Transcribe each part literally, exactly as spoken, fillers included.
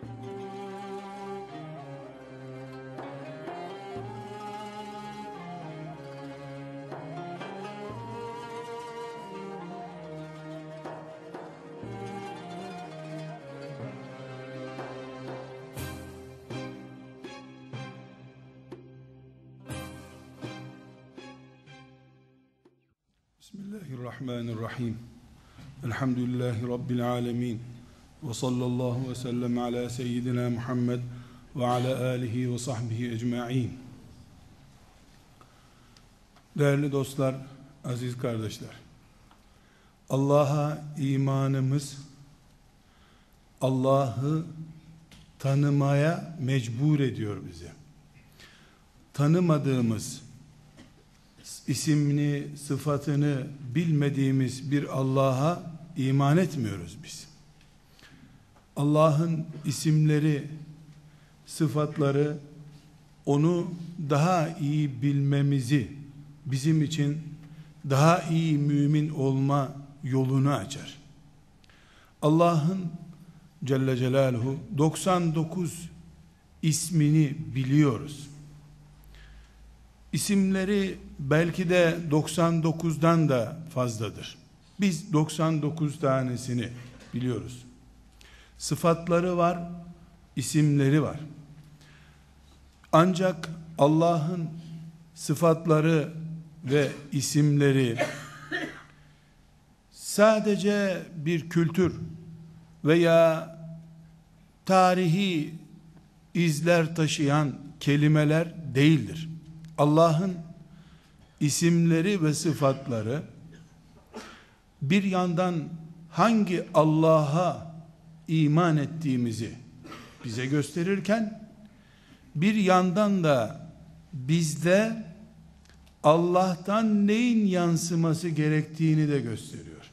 Bismillahirrahmanirrahim. Elhamdülillahi Rabbil alemin. Ve sallallahu ve sellem ala seyyidina Muhammed ve ala alihi ve sahbihi ecma'in. Değerli dostlar, aziz kardeşler, Allah'a imanımız, Allah'ı tanımaya mecbur ediyor bizi. Tanımadığımız, isimini, sıfatını bilmediğimiz bir Allah'a iman etmiyoruz biz. Allah'ın isimleri, sıfatları, onu daha iyi bilmemizi, bizim için daha iyi mümin olma yolunu açar. Allah'ın Celle Celaluhu doksan dokuz ismini biliyoruz. İsimleri belki de doksan dokuzdan da fazladır. Biz doksan dokuz tanesini biliyoruz. Sıfatları var, isimleri var. Ancak Allah'ın sıfatları ve isimleri sadece bir kültür veya tarihi izler taşıyan kelimeler değildir. Allah'ın isimleri ve sıfatları bir yandan hangi Allah'a iman ettiğimizi bize gösterirken, bir yandan da bizde Allah'tan neyin yansıması gerektiğini de gösteriyor.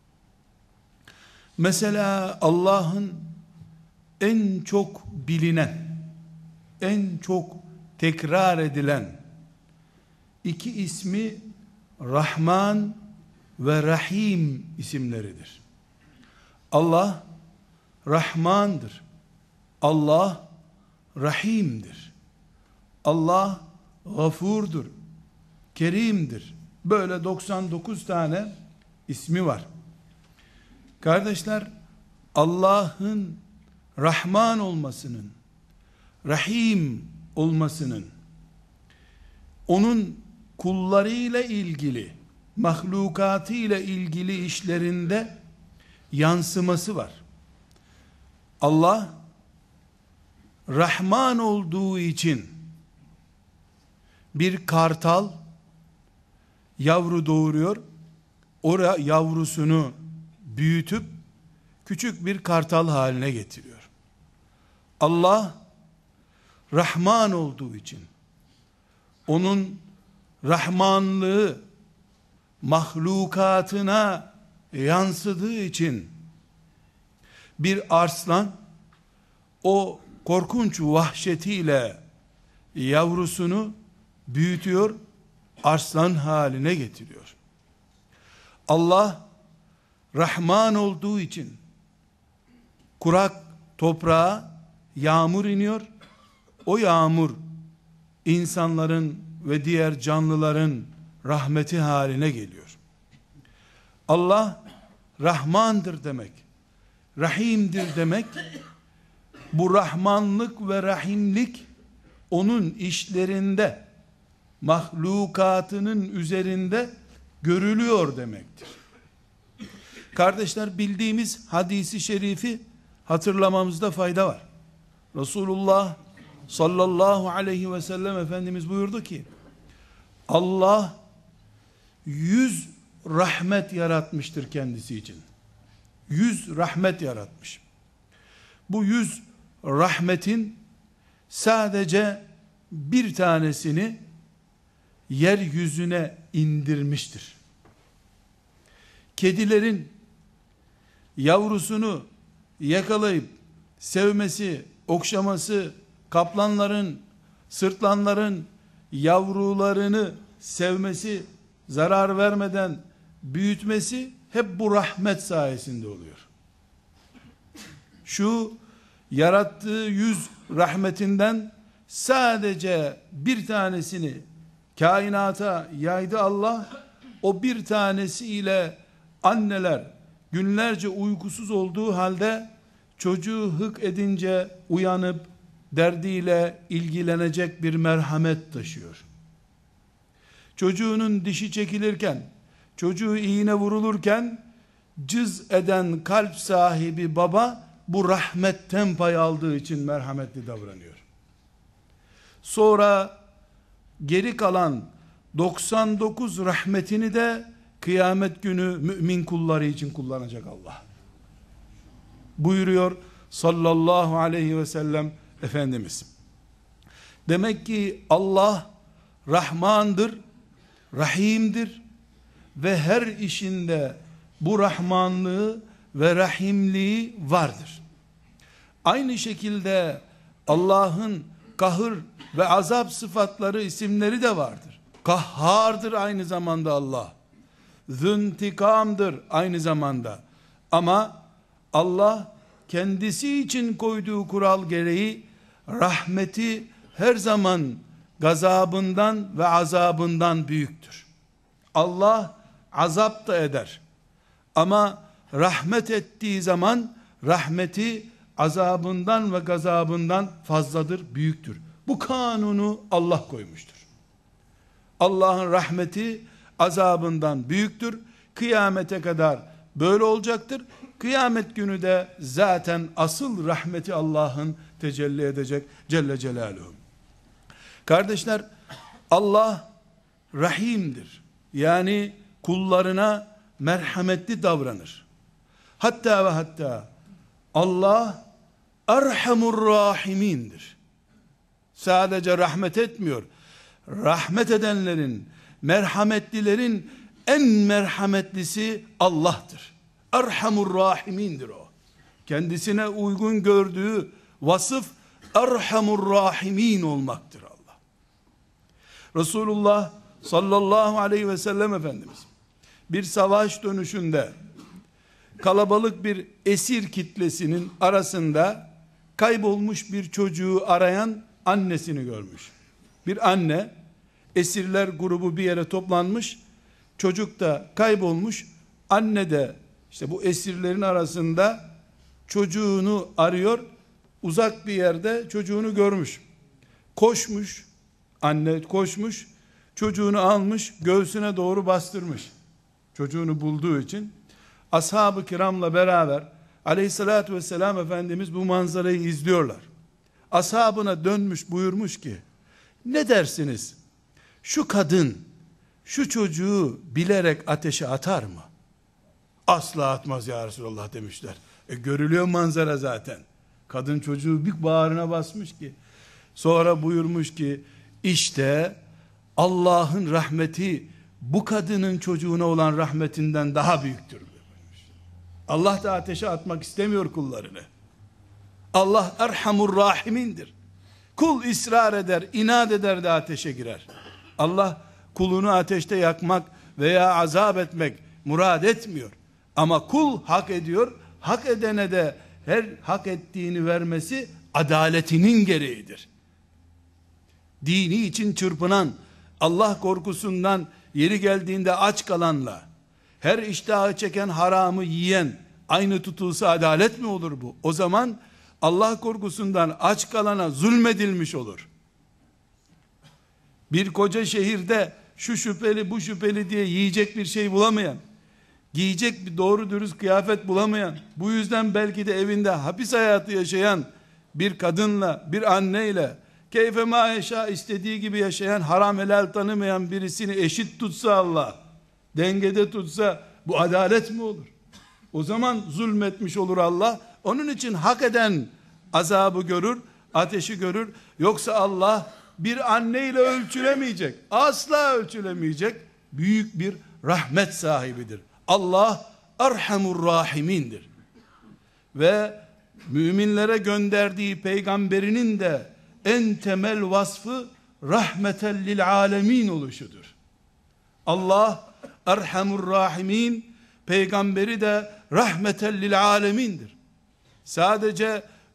Mesela Allah'ın en çok bilinen, en çok tekrar edilen iki ismi Rahman ve Rahim isimleridir. Allah Rahmandır. Allah Rahim'dir. Allah Gafur'dur. Kerim'dir. Böyle doksan dokuz tane ismi var. Kardeşler, Allah'ın Rahman olmasının, Rahim olmasının, onun kullarıyla ilgili, mahlukatıyla ilgili işlerinde yansıması var. Allah Rahman olduğu için bir kartal yavru doğuruyor, o yavrusunu büyütüp küçük bir kartal haline getiriyor. Allah Rahman olduğu için, onun Rahmanlığı mahlukatına yansıdığı için bir arslan o korkunç vahşetiyle yavrusunu büyütüyor, arslan haline getiriyor. Allah Rahman olduğu için kurak toprağa yağmur iniyor, o yağmur insanların ve diğer canlıların rahmeti haline geliyor. Allah Rahmandır demek, Rahim'dir demek, bu Rahmanlık ve Rahimlik onun işlerinde, mahlukatının üzerinde görülüyor demektir. Kardeşler, bildiğimiz hadisi şerifi hatırlamamızda fayda var. Resulullah sallallahu aleyhi ve sellem Efendimiz buyurdu ki, Allah yüz rahmet yaratmıştır kendisi için. Yüz rahmet yaratmış. Bu yüz rahmetin sadece bir tanesini yeryüzüne indirmiştir. Kedilerin yavrusunu yakalayıp sevmesi, okşaması, kaplanların, sırtlanların yavrularını sevmesi, zarar vermeden büyütmesi hep bu rahmet sayesinde oluyor. Şu yarattığı yüz rahmetinden sadece bir tanesini kainata yaydı Allah. O bir tanesiyle anneler günlerce uykusuz olduğu halde çocuğu hık edince uyanıp derdiyle ilgilenecek bir merhamet taşıyor. Çocuğunun dişi çekilirken, çocuğu iğne vurulurken cız eden kalp sahibi baba bu rahmetten pay aldığı için merhametli davranıyor. Sonra geri kalan doksan dokuz rahmetini de kıyamet günü mümin kulları için kullanacak Allah. Buyuruyor sallallahu aleyhi ve sellem Efendimiz. Demek ki Allah Rahmandır, Rahim'dir ve her işinde bu Rahmanlığı ve Rahimliği vardır. Aynı şekilde Allah'ın kahır ve azap sıfatları, isimleri de vardır. Kahhardır aynı zamanda Allah. Züntikamdır aynı zamanda. Ama Allah kendisi için koyduğu kural gereği rahmeti her zaman gazabından ve azabından büyüktür. Allah azap da eder. Ama rahmet ettiği zaman rahmeti azabından ve gazabından fazladır, büyüktür. Bu kanunu Allah koymuştur. Allah'ın rahmeti azabından büyüktür. Kıyamete kadar böyle olacaktır. Kıyamet günü de zaten asıl rahmeti Allah'ın tecelli edecek Celle Celaluhu. Kardeşler, Allah Rahim'dir. Yani kullarına merhametli davranır. Hatta ve hatta Allah Erhamur Rahimindir. Sadece rahmet etmiyor. Rahmet edenlerin, merhametlilerin en merhametlisi Allah'tır. Erhamur Rahimindir o. Kendisine uygun gördüğü vasıf Erhamur Rahimin olmaktır Allah. Resulullah sallallahu aleyhi ve sellem Efendimiz bir savaş dönüşünde kalabalık bir esir kitlesinin arasında kaybolmuş bir çocuğu arayan annesini görmüş. Bir anne, esirler grubu bir yere toplanmış, çocuk da kaybolmuş, anne de işte bu esirlerin arasında çocuğunu arıyor, uzak bir yerde çocuğunu görmüş. Koşmuş, anne koşmuş, çocuğunu almış, göğsüne doğru bastırmış. Çocuğunu bulduğu için. Ashab-ı kiramla beraber aleyhissalatü vesselam Efendimiz bu manzarayı izliyorlar. Ashabına dönmüş, buyurmuş ki, ne dersiniz? Şu kadın şu çocuğu bilerek ateşe atar mı? Asla atmaz ya Resulallah demişler. E görülüyor manzara zaten. Kadın çocuğu bir bağrına basmış ki. Sonra buyurmuş ki, işte Allah'ın rahmeti bu kadının çocuğuna olan rahmetinden daha büyüktür. Allah da ateşe atmak istemiyor kullarını. Allah Erhamur Rahimindir. Kul ısrar eder, inat eder de ateşe girer. Allah kulunu ateşte yakmak veya azap etmek murad etmiyor. Ama kul hak ediyor. Hak edene de her hak ettiğini vermesi adaletinin gereğidir. Dini için çırpınan, Allah korkusundan yeri geldiğinde aç kalanla, her iştahı çeken haramı yiyen aynı tutulsa adalet mi olur bu? O zaman Allah korkusundan aç kalana zulmedilmiş olur. Bir koca şehirde şu şüpheli bu şüpheli diye yiyecek bir şey bulamayan, giyecek bir doğru dürüst kıyafet bulamayan, bu yüzden belki de evinde hapis hayatı yaşayan bir kadınla, bir anneyle, keyfe ma yaşa istediği gibi yaşayan, haram helal tanımayan birisini eşit tutsa Allah, dengede tutsa, bu adalet mi olur? O zaman zulmetmiş olur Allah. Onun için hak eden azabı görür, ateşi görür. Yoksa Allah bir anneyle ölçülemeyecek, asla ölçülemeyecek büyük bir rahmet sahibidir. Allah Erhamur Rahimindir. Ve müminlere gönderdiği peygamberinin de en temel vasfı rahmeten lil alemin oluşudur. Allah Erhamur Rahimin, peygamberi de rahmeten lil alemindir. Sadece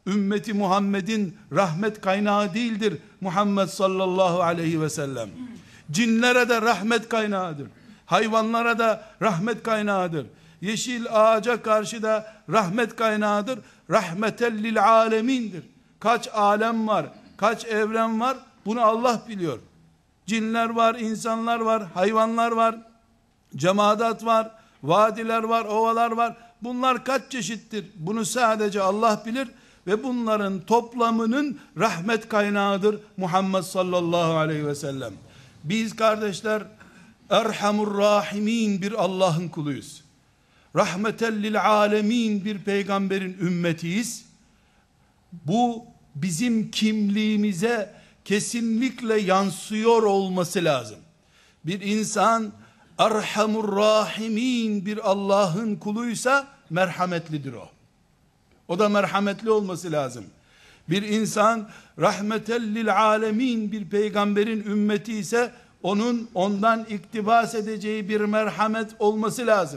ümmeti Muhammed'in rahmet kaynağı değildir Muhammed sallallahu aleyhi ve sellem. Cinlere de rahmet kaynağıdır. Hayvanlara da rahmet kaynağıdır. Yeşil ağaca karşı da rahmet kaynağıdır. Rahmeten lil alemindir. Kaç alem var, kaç evren var, bunu Allah biliyor. Cinler var, insanlar var, hayvanlar var, cemaat var, vadiler var, ovalar var. Bunlar kaç çeşittir? Bunu sadece Allah bilir ve bunların toplamının rahmet kaynağıdır Muhammed sallallahu aleyhi ve sellem. Biz kardeşler Erhamur Rahimin bir Allah'ın kuluyuz. Rahmeten lil alemin bir peygamberin ümmetiyiz. Bu bizim kimliğimize kesinlikle yansıyor olması lazım. Bir insan Erhamur Rahimin bir Allah'ın kuluysa merhametlidir o. O da merhametli olması lazım. Bir insan rahmeten lil alemin bir peygamberin ümmeti ise onun ondan iktibas edeceği bir merhamet olması lazım.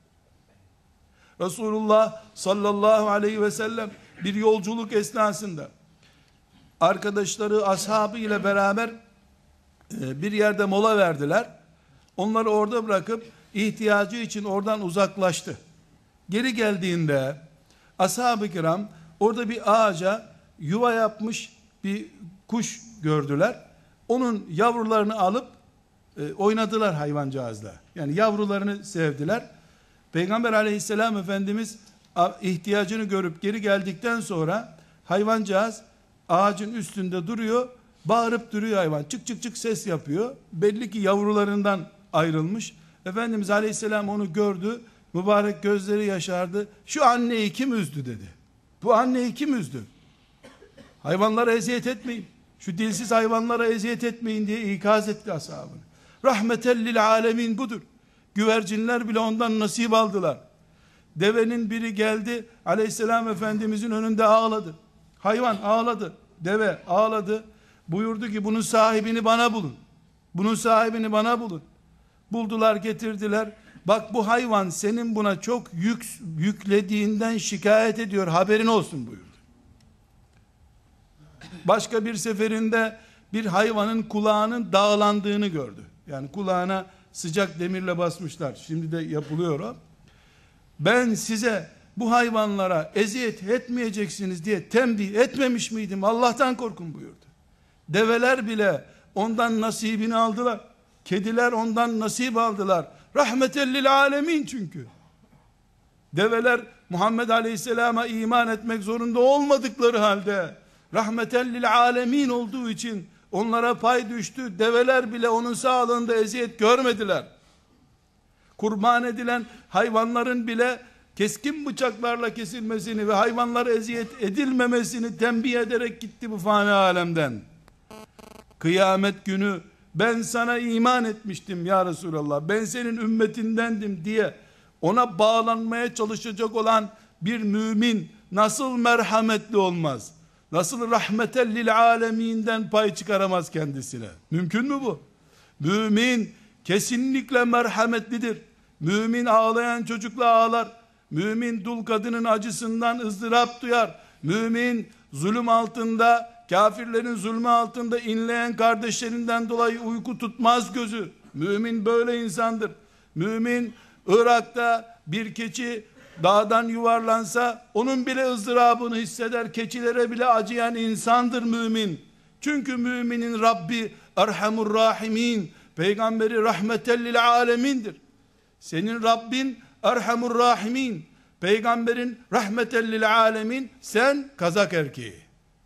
Resulullah sallallahu aleyhi ve sellem bir yolculuk esnasında arkadaşları, ashabı ile beraber bir yerde mola verdiler. Onları orada bırakıp ihtiyacı için oradan uzaklaştı. Geri geldiğinde ashab-ı kiram orada bir ağaca yuva yapmış bir kuş gördüler. Onun yavrularını alıp e, oynadılar hayvancağızla. Yani yavrularını sevdiler. Peygamber aleyhisselam Efendimiz ihtiyacını görüp geri geldikten sonra hayvancağız ağacın üstünde duruyor, bağırıp duruyor hayvan. Çık çık çık ses yapıyor. Belli ki yavrularından ayrılmış. Efendimiz aleyhisselam onu gördü. Mübarek gözleri yaşardı. Şu anneyi kim üzdü dedi. Bu anneyi kim üzdü? Hayvanlara eziyet etmeyin. Şu dilsiz hayvanlara eziyet etmeyin diye ikaz etti ashabını. Rahmeten lil alemin budur. Güvercinler bile ondan nasip aldılar. Devenin biri geldi, aleyhisselam Efendimizin önünde ağladı. Hayvan ağladı, deve ağladı. Buyurdu ki bunun sahibini bana bulun. Bunun sahibini bana bulun. Buldular, getirdiler. Bak bu hayvan senin buna çok yük yüklediğinden şikayet ediyor, haberin olsun buyurdu. Başka bir seferinde bir hayvanın kulağının dağlandığını gördü. Yani kulağına sıcak demirle basmışlar. Şimdi de yapılıyor o. Ben size bu hayvanlara eziyet etmeyeceksiniz diye tembih etmemiş miydim? Allah'tan korkun buyurdu. Develer bile ondan nasibini aldılar. Kediler ondan nasip aldılar. Rahmeten lil alemin çünkü. Develer Muhammed Aleyhisselam'a iman etmek zorunda olmadıkları halde rahmeten lil alemin olduğu için onlara pay düştü. Develer bile onun sağlığında eziyet görmediler. Kurban edilen hayvanların bile keskin bıçaklarla kesilmesini ve hayvanlara eziyet edilmemesini tembih ederek gitti bu fani alemden. Kıyamet günü ben sana iman etmiştim ya Resulallah, ben senin ümmetindendim diye ona bağlanmaya çalışacak olan bir mümin nasıl merhametli olmaz? Nasıl rahmeten lil aleminden pay çıkaramaz kendisine? Mümkün mü bu? Mümin kesinlikle merhametlidir. Mümin ağlayan çocukla ağlar. Mümin dul kadının acısından ızdırap duyar. Mümin zulüm altında, kafirlerin zulmü altında inleyen kardeşlerinden dolayı uyku tutmaz gözü. Mümin böyle insandır. Mümin Irak'ta bir keçi dağdan yuvarlansa onun bile ızdırabını hisseder. Keçilere bile acıyan insandır mümin. Çünkü müminin Rabbi Erhamur Rahimin, peygamberi rahmeten lil alemindir. Senin Rabbin Erhamur Rahimin, peygamberin rahmeten lil alemin, sen kazak erkeği.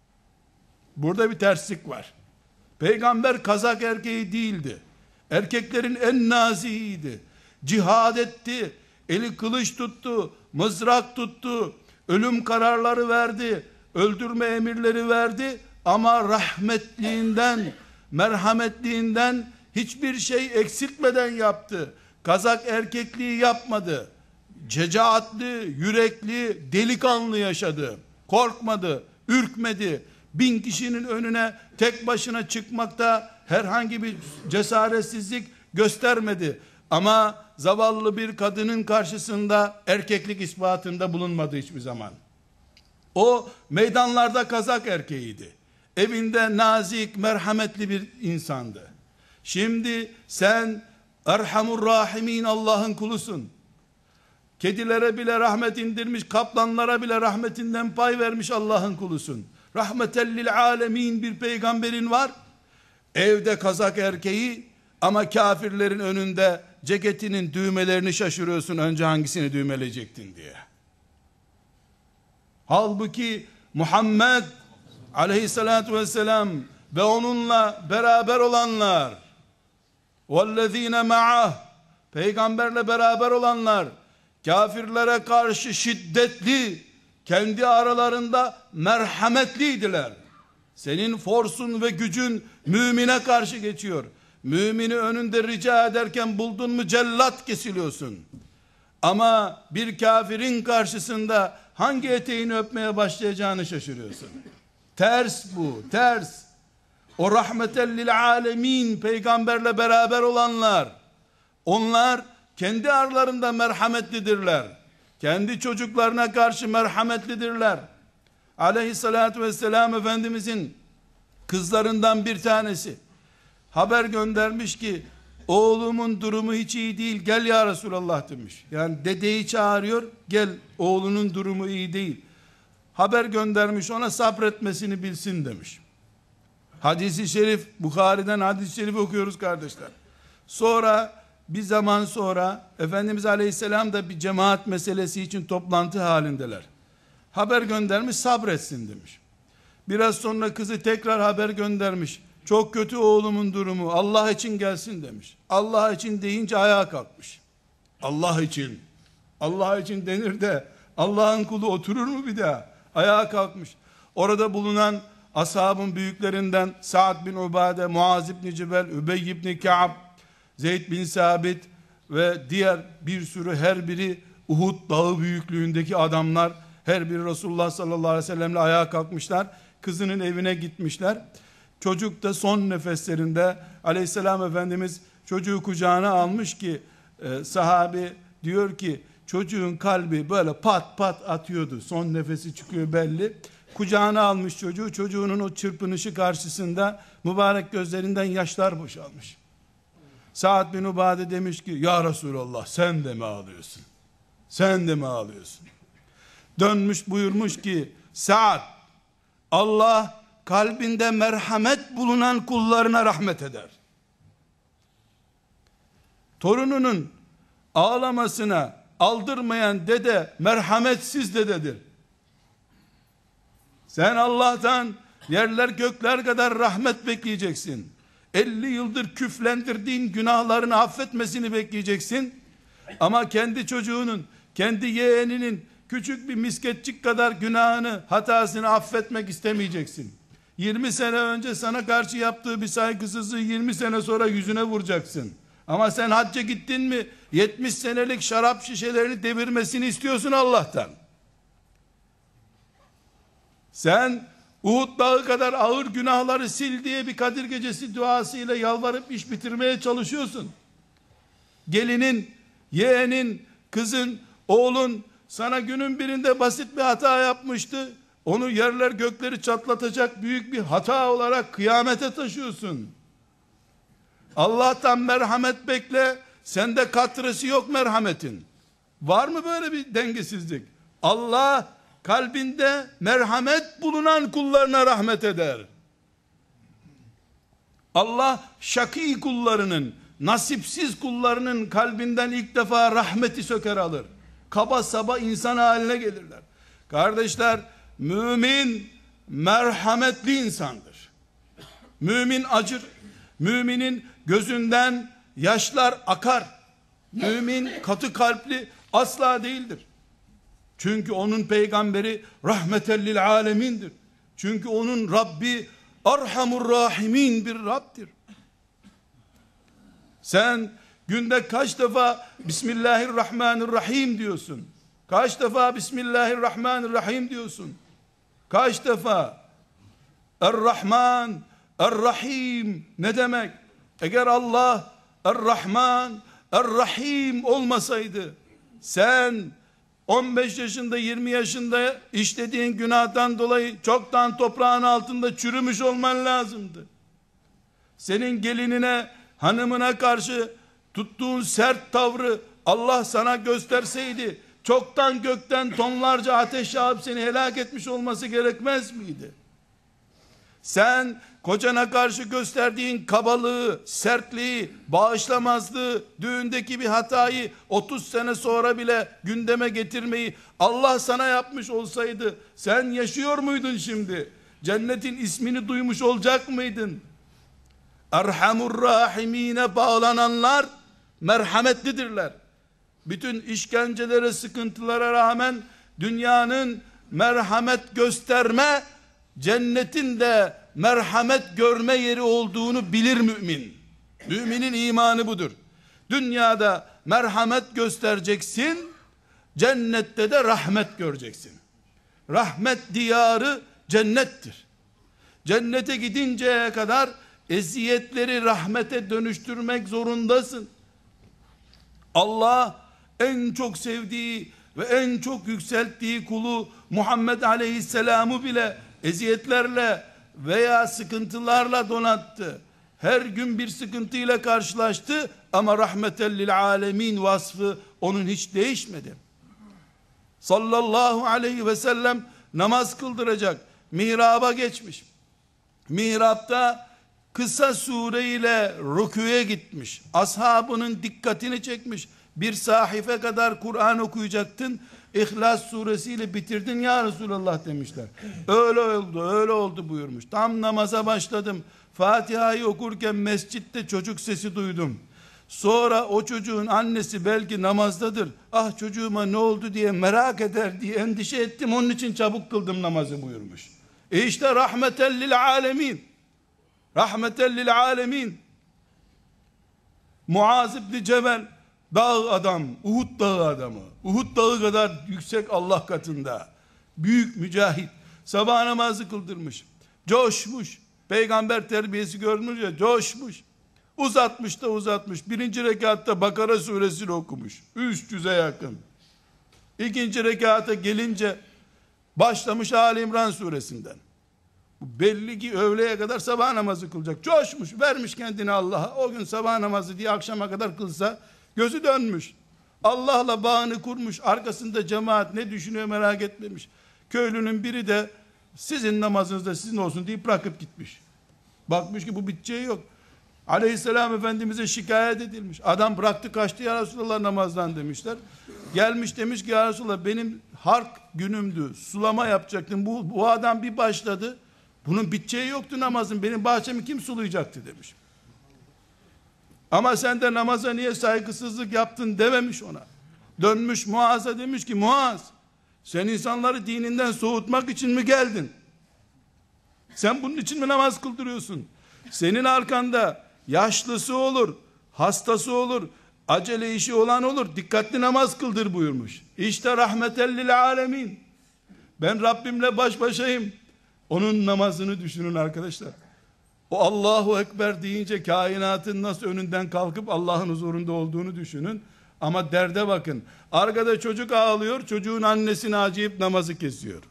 Burada bir terslik var. Peygamber kazak erkeği değildi. Erkeklerin en nazihiydi. Cihad etti, eli kılıç tuttu, mızrak tuttu, ölüm kararları verdi, öldürme emirleri verdi ama rahmetliğinden, merhametliğinden hiçbir şey eksiltmeden yaptı. Kazak erkekliği yapmadı. Cecaatli, yürekli, delikanlı yaşadı. Korkmadı, ürkmedi. Bin kişinin önüne tek başına çıkmakta herhangi bir cesaretsizlik göstermedi. Ama zavallı bir kadının karşısında erkeklik ispatında bulunmadı hiçbir zaman. O meydanlarda kazak erkeğiydi. Evinde nazik, merhametli bir insandı. Şimdi sen Erhamur Rahimin Allah'ın kulusun. Kedilere bile rahmet indirmiş, kaplanlara bile rahmetinden pay vermiş Allah'ın kulusun. Rahmetellil alemin bir peygamberin var. Evde kazak erkeği ama kafirlerin önünde ceketinin düğmelerini şaşırıyorsun, önce hangisini düğmeleyecektin diye. Halbuki Muhammed aleyhissalatu vesselam ve onunla beraber olanlar, وَالَّذ۪ينَ مَعَهُ, peygamberle beraber olanlar, kafirlere karşı şiddetli, kendi aralarında merhametliydiler. Senin forsun ve gücün mümine karşı geçiyor. Mümini önünde rica ederken buldun mu cellat kesiliyorsun. Ama bir kafirin karşısında hangi eteğini öpmeye başlayacağını şaşırıyorsun. Ters bu, ters. O rahmetellil alemin peygamberle beraber olanlar, onlar kendi aralarında merhametlidirler. Kendi çocuklarına karşı merhametlidirler. Aleyhissalatü vesselam Efendimizin kızlarından bir tanesi haber göndermiş ki oğlumun durumu hiç iyi değil, gel ya Resulallah demiş. Yani dedeyi çağırıyor, gel oğlunun durumu iyi değil. Haber göndermiş, ona sabretmesini bilsin demiş. Hadis-i şerif, Bukhari'den hadis-i şerif okuyoruz kardeşler. Sonra bir zaman sonra Efendimiz Aleyhisselam da bir cemaat meselesi için toplantı halindeler. Haber göndermiş, sabretsin demiş. Biraz sonra kızı tekrar haber göndermiş. Çok kötü oğlumun durumu, Allah için gelsin demiş. Allah için deyince ayağa kalkmış. Allah için, Allah için denir de Allah'ın kulu oturur mu bir daha? Ayağa kalkmış. Orada bulunan ashabın büyüklerinden Sa'd bin Ubade, Muaz ibn Cebel, Übey ibn Ka'b, Zeyd bin Sabit ve diğer bir sürü, her biri Uhud dağı büyüklüğündeki adamlar, her biri Resulullah sallallahu aleyhi ve sellemle ayağa kalkmışlar. Kızının evine gitmişler. Çocuk da son nefeslerinde aleyhisselam Efendimiz çocuğu kucağına almış ki e, sahabi diyor ki çocuğun kalbi böyle pat pat atıyordu. Son nefesi çıkıyor belli. Kucağına almış çocuğu. Çocuğunun o çırpınışı karşısında mübarek gözlerinden yaşlar boşalmış. Sa'd bin Ubade demiş ki ya Resulallah sen de mi ağlıyorsun? Sen de mi ağlıyorsun? Dönmüş buyurmuş ki Sa'd, Allah kalbinde merhamet bulunan kullarına rahmet eder. Torununun ağlamasına aldırmayan dede merhametsiz dededir. Sen Allah'tan yerler gökler kadar rahmet bekleyeceksin. elli yıldır küflendirdiğin günahlarını affetmesini bekleyeceksin. Ama kendi çocuğunun, kendi yeğeninin küçük bir misketçik kadar günahını, hatasını affetmek istemeyeceksin. yirmi sene önce sana karşı yaptığı bir saygısızlığı yirmi sene sonra yüzüne vuracaksın. Ama sen hacca gittin mi yetmiş senelik şarap şişelerini devirmesini istiyorsun Allah'tan. Sen Uhud dağı kadar ağır günahları sil diye bir Kadir Gecesi duasıyla yalvarıp iş bitirmeye çalışıyorsun. Gelinin, yeğenin, kızın, oğlun sana günün birinde basit bir hata yapmıştı. Onu yerler gökleri çatlatacak büyük bir hata olarak kıyamete taşıyorsun. Allah'tan merhamet bekle. Sende katresi yok merhametin. Var mı böyle bir dengesizlik? Allah kalbinde merhamet bulunan kullarına rahmet eder. Allah şakî kullarının, nasipsiz kullarının kalbinden ilk defa rahmeti söker alır. Kaba saba insan haline gelirler. Kardeşler, mümin merhametli insandır. Mümin acır. Müminin gözünden yaşlar akar. Mümin katı kalpli asla değildir. Çünkü onun peygamberi rahmetellil alemindir. Çünkü onun Rabbi Erhamur Rahimin bir Rabb'dir. Sen günde kaç defa Bismillahirrahmanirrahim diyorsun? Kaç defa Bismillahirrahmanirrahim diyorsun? Kaç defa? Er-Rahman, Er-Rahim ne demek? Eğer Allah Er-Rahman, Er-Rahim olmasaydı sen on beş yaşında, yirmi yaşında işlediğin günahtan dolayı çoktan toprağın altında çürümüş olman lazımdı. Senin gelinine, hanımına karşı tuttuğun sert tavrı Allah sana gösterseydi, çoktan gökten tonlarca ateş yağıp seni helak etmiş olması gerekmez miydi? Sen kocana karşı gösterdiğin kabalığı, sertliği, bağışlamazlığı, düğündeki bir hatayı otuz sene sonra bile gündeme getirmeyi Allah sana yapmış olsaydı, sen yaşıyor muydun şimdi? Cennetin ismini duymuş olacak mıydın? Erhamur Rahimine bağlananlar merhametlidirler. Bütün işkencelere, sıkıntılara rağmen dünyanın merhamet gösterme, cennetin de merhamet görme yeri olduğunu bilir mümin. Müminin imanı budur. Dünyada merhamet göstereceksin, cennette de rahmet göreceksin. Rahmet diyarı cennettir. Cennete gidinceye kadar eziyetleri rahmete dönüştürmek zorundasın. Allah en çok sevdiği ve en çok yükselttiği kulu Muhammed Aleyhisselam'ı bile eziyetlerle veya sıkıntılarla donattı. Her gün bir sıkıntıyla karşılaştı ama rahmeten lil alemin vasfı onun hiç değişmedi. Sallallahu aleyhi ve sellem namaz kıldıracak, mihraba geçmiş. Mihrapta kısa sureyle rükûye gitmiş. Ashabının dikkatini çekmiş. Bir sahife kadar Kur'an okuyacaktın, İhlas suresiyle bitirdin ya Resulallah demişler. Öyle oldu, öyle oldu buyurmuş. Tam namaza başladım. Fatiha'yı okurken mescitte çocuk sesi duydum. Sonra o çocuğun annesi belki namazdadır. Ah çocuğuma ne oldu diye merak eder diye endişe ettim. Onun için çabuk kıldım namazı buyurmuş. E işte rahmeten lil alemin. Rahmeten lil alemin. Muaz İbni Cebel dağ adam, Uhud dağı adamı. Uhud dağı kadar yüksek Allah katında. Büyük mücahit. Sabah namazı kıldırmış. Coşmuş. Peygamber terbiyesi görmüş ya, coşmuş. Uzatmış da uzatmış. Birinci rekatta Bakara suresini okumuş. üç yüze yakın. İkinci rekata gelince başlamış Ali İmran suresinden. Belli ki öğleye kadar sabah namazı kılacak. Coşmuş, vermiş kendini Allah'a. O gün sabah namazı diye akşama kadar kılsa gözü dönmüş. Allah'la bağını kurmuş. Arkasında cemaat ne düşünüyor merak etmemiş. Köylünün biri de sizin namazınız da sizin olsun deyip bırakıp gitmiş. Bakmış ki bu biteceği yok. Aleyhisselam Efendimiz'e şikayet edilmiş. Adam bıraktı kaçtı ya Resulallah namazdan demişler. Gelmiş demiş ki ya Resulallah benim hark günümdü. Sulama yapacaktım. Bu, bu adam bir başladı. Bunun biteceği yoktu namazın. Benim bahçemi kim sulayacaktı demiş. Ama sen de namaza niye saygısızlık yaptın dememiş ona. Dönmüş Muaz'a demiş ki Muaz sen insanları dininden soğutmak için mi geldin? Sen bunun için mi namaz kıldırıyorsun? Senin arkanda yaşlısı olur, hastası olur, acele işi olan olur. Dikkatli namaz kıldır buyurmuş. İşte rahmeten lil alemin. Ben Rabbimle baş başayım. Onun namazını düşünün arkadaşlar. O Allahu Ekber deyince kainatın nasıl önünden kalkıp Allah'ın huzurunda olduğunu düşünün. Ama derde bakın. Arkada çocuk ağlıyor, çocuğun annesini acıyıp namazı kesiyor.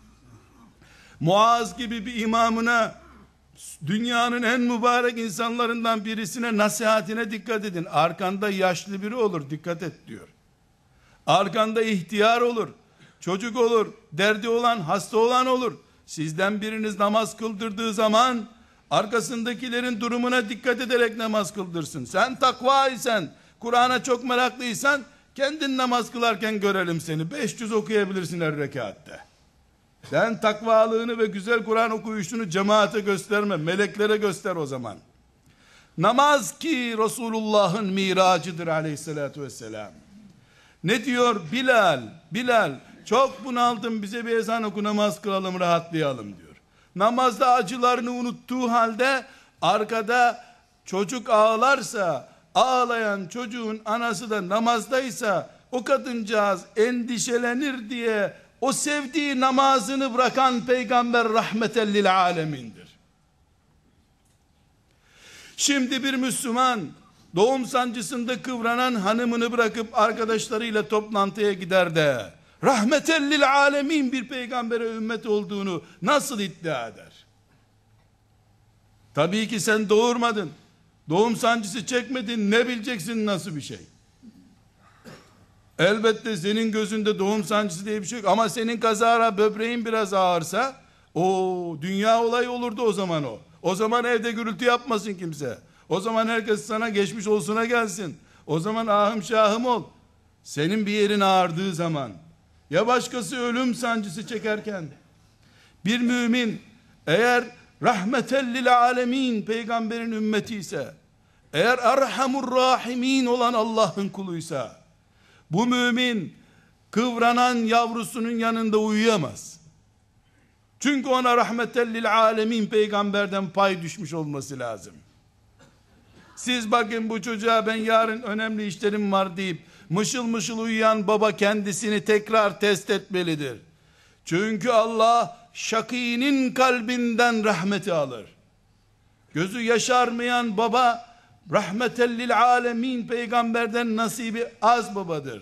Muaz gibi bir imamına, dünyanın en mübarek insanlarından birisine nasihatine dikkat edin. Arkanda yaşlı biri olur, dikkat et diyor. Arkanda ihtiyar olur, çocuk olur, derdi olan, hasta olan olur. Sizden biriniz namaz kıldırdığı zaman arkasındakilerin durumuna dikkat ederek namaz kıldırsın. Sen takvaysan, Kur'an'a çok meraklıysan kendin namaz kılarken görelim seni. beş yüz okuyabilirsin her rekatte. Sen takvalığını ve güzel Kur'an okuyuşunu cemaate gösterme, meleklere göster o zaman. Namaz ki Resulullah'ın miracıdır aleyhissalatü vesselam. Ne diyor Bilal? Bilal çok bunaldım, bize bir ezan oku, namaz kılalım, rahatlayalım diyor. Namazda acılarını unuttuğu halde arkada çocuk ağlarsa, ağlayan çocuğun anası da namazdaysa o kadıncağız endişelenir diye o sevdiği namazını bırakan peygamber rahmeten lil alemindir. Şimdi bir Müslüman doğum sancısında kıvranan hanımını bırakıp arkadaşlarıyla toplantıya gider de rahmeten lil alemin bir peygambere ümmet olduğunu nasıl iddia eder? Tabii ki sen doğurmadın. Doğum sancısı çekmedin. Ne bileceksin nasıl bir şey? Elbette senin gözünde doğum sancısı diye bir şey yok. Ama senin kazara böbreğin biraz ağırsa, o dünya olayı olurdu o zaman o. O zaman evde gürültü yapmasın kimse. O zaman herkes sana geçmiş olsuna gelsin. O zaman ahım şahım ol. Senin bir yerin ağrıdığı zaman, ya başkası ölüm sancısı çekerken, bir mümin eğer rahmeten lil alemin peygamberin ümmeti ise, eğer erhamur rahimin olan Allah'ın kuluysa, bu mümin kıvranan yavrusunun yanında uyuyamaz. Çünkü ona rahmeten lil alemin peygamberden pay düşmüş olması lazım. Siz bakın bu çocuğa ben yarın önemli işlerim var deyip mışıl mışıl uyuyan baba kendisini tekrar test etmelidir. Çünkü Allah şakînin kalbinden rahmeti alır. Gözü yaşarmayan baba rahmeten lil alemin peygamberden nasibi az babadır.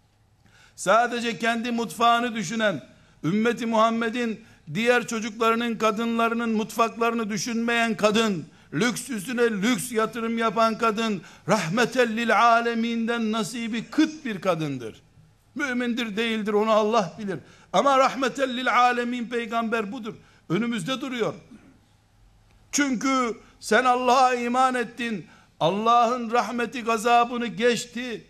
Sadece kendi mutfağını düşünen, ümmeti Muhammed'in diğer çocuklarının, kadınlarının mutfaklarını düşünmeyen kadın, lüks üstüne lüks yatırım yapan kadın, rahmeten lil aleminden nasibi kıt bir kadındır. Mümindir değildir onu Allah bilir. Ama rahmeten lil alemin peygamber budur. Önümüzde duruyor. Çünkü sen Allah'a iman ettin. Allah'ın rahmeti gazabını geçti.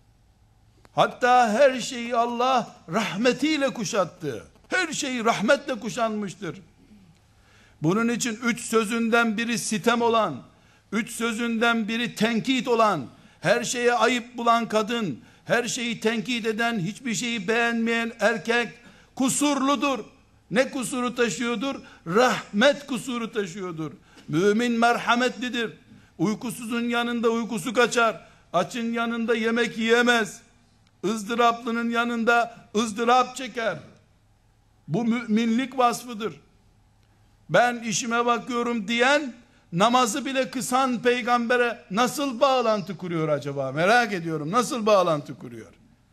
Hatta her şeyi Allah rahmetiyle kuşattı. Her şeyi rahmetle kuşanmıştır. Bunun için üç sözünden biri sitem olan, üç sözünden biri tenkit olan, her şeye ayıp bulan kadın, her şeyi tenkit eden, hiçbir şeyi beğenmeyen erkek kusurludur. Ne kusuru taşıyordur? Rahmet kusuru taşıyordur. Mümin merhametlidir. Uykusuzun yanında uykusu kaçar. Açın yanında yemek yiyemez. ızdıraplının yanında ızdırap çeker. Bu müminlik vasfıdır. Ben işime bakıyorum diyen, namazı bile kısan peygambere nasıl bağlantı kuruyor acaba? Merak ediyorum. Nasıl bağlantı kuruyor?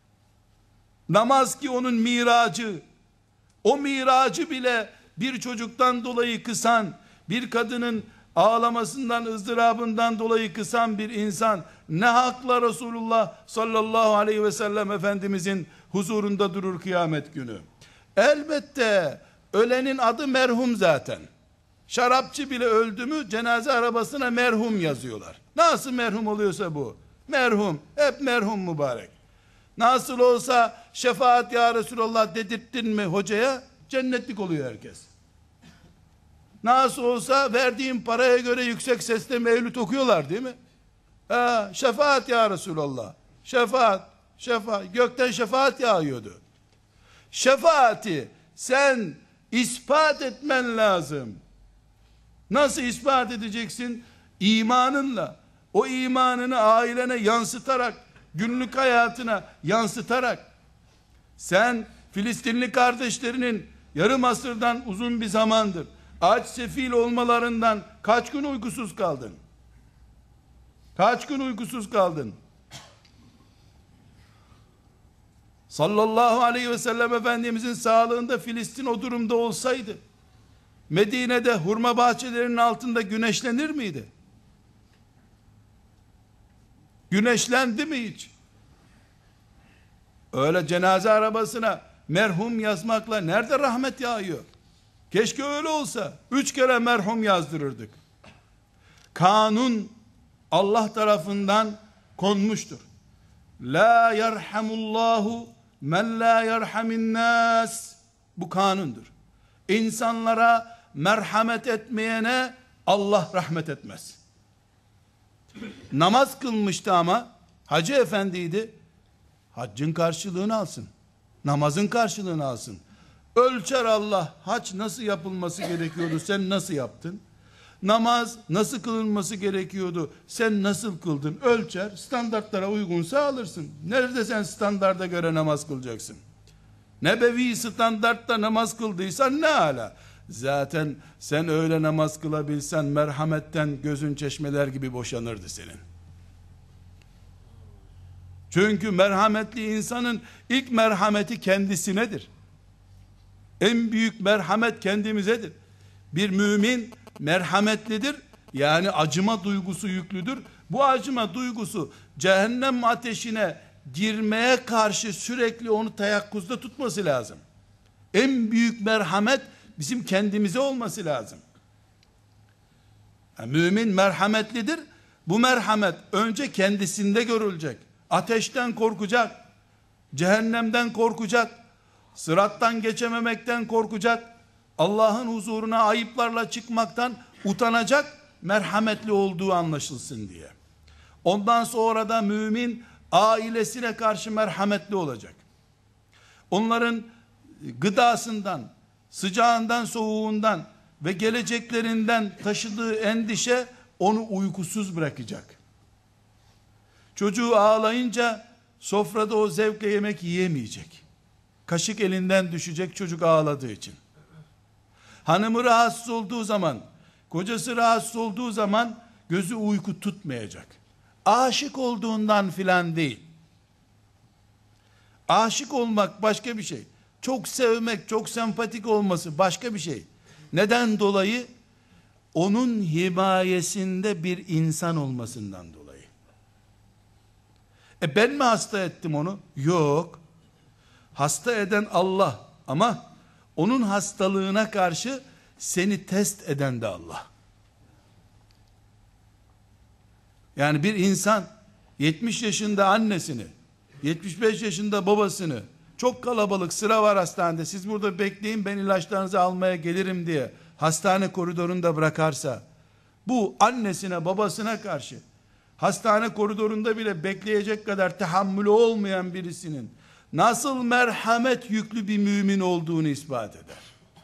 Namaz ki onun miracı. O miracı bile bir çocuktan dolayı kısan, bir kadının ağlamasından, ızdırabından dolayı kısan bir insan ne hakla Resulullah sallallahu aleyhi ve sellem Efendimizin huzurunda durur kıyamet günü? Elbette ölenin adı merhum zaten. Şarapçı bile öldü mü cenaze arabasına merhum yazıyorlar. Nasıl merhum oluyorsa bu. Merhum, hep merhum mübarek. Nasıl olsa şefaat ya Resulallah dedirttin mi hocaya, cennetlik oluyor herkes. Nasıl olsa verdiğin paraya göre yüksek sesle mevlüt okuyorlar değil mi? Ha, şefaat ya Resulallah. Şefaat, şefaat. Gökten şefaat yağıyordu. Şefaati sen ispat etmen lazım. Nasıl ispat edeceksin? İmanınla. O imanını ailene yansıtarak, günlük hayatına yansıtarak. Sen Filistinli kardeşlerinin yarım asırdan uzun bir zamandır aç sefil olmalarından kaç gün uykusuz kaldın? Kaç gün uykusuz kaldın? Sallallahu aleyhi ve sellem Efendimizin sağlığında Filistin o durumda olsaydı, Medine'de hurma bahçelerinin altında güneşlenir miydi? Güneşlendi mi hiç? Öyle cenaze arabasına merhum yazmakla nerede rahmet yağıyor? Keşke öyle olsa. Üç kere merhum yazdırırdık. Kanun Allah tarafından konmuştur. La yerhamullahu men la yerhamin nas. Bu kanundur. İnsanlara merhamet etmeyene Allah rahmet etmez. Namaz kılmıştı ama hacı efendiydi. Haccın karşılığını alsın. Namazın karşılığını alsın. Ölçer Allah, hac nasıl yapılması gerekiyordu, sen nasıl yaptın? Namaz nasıl kılınması gerekiyordu, sen nasıl kıldın? Ölçer, standartlara uygunsa alırsın. Nerede sen standarda göre namaz kılacaksın? Nebevi standartta namaz kıldıysan ne ala? Zaten sen öyle namaz kılabilsen merhametten gözün çeşmeler gibi boşanırdı senin. Çünkü merhametli insanın ilk merhameti kendisinedir. En büyük merhamet kendimizedir. Bir mümin merhametlidir. Yani acıma duygusu yüklüdür. Bu acıma duygusu cehennem ateşine girmeye karşı sürekli onu teyakkuzda tutması lazım. En büyük merhamet bizim kendimize olması lazım. Yani mümin merhametlidir. Bu merhamet önce kendisinde görülecek. Ateşten korkacak, cehennemden korkacak, sırattan geçememekten korkacak, Allah'ın huzuruna ayıplarla çıkmaktan utanacak, merhametli olduğu anlaşılsın diye. Ondan sonra da mümin ailesine karşı merhametli olacak. Onların gıdasından, sıcağından, soğuğundan ve geleceklerinden taşıdığı endişe onu uykusuz bırakacak. Çocuğu ağlayınca sofrada o zevkle yemek yiyemeyecek. Kaşık elinden düşecek çocuk ağladığı için. Hanımı rahatsız olduğu zaman, kocası rahatsız olduğu zaman gözü uyku tutmayacak. Aşık olduğundan filan değil. Aşık olmak başka bir şey. Çok sevmek, çok sempatik olması başka bir şey. Neden dolayı? Onun himayesinde bir insan olmasından dolayı. E ben mi hasta ettim onu? Yok. Hasta eden Allah. Ama onun hastalığına karşı seni test eden de Allah. Yani bir insan yetmiş yaşında annesini, yetmiş beş yaşında babasını, çok kalabalık sıra var hastanede, siz burada bekleyin ben ilaçlarınızı almaya gelirim diye hastane koridorunda bırakarsa, bu annesine babasına karşı hastane koridorunda bile bekleyecek kadar tahammülü olmayan birisinin nasıl merhamet yüklü bir mümin olduğunu ispat eder.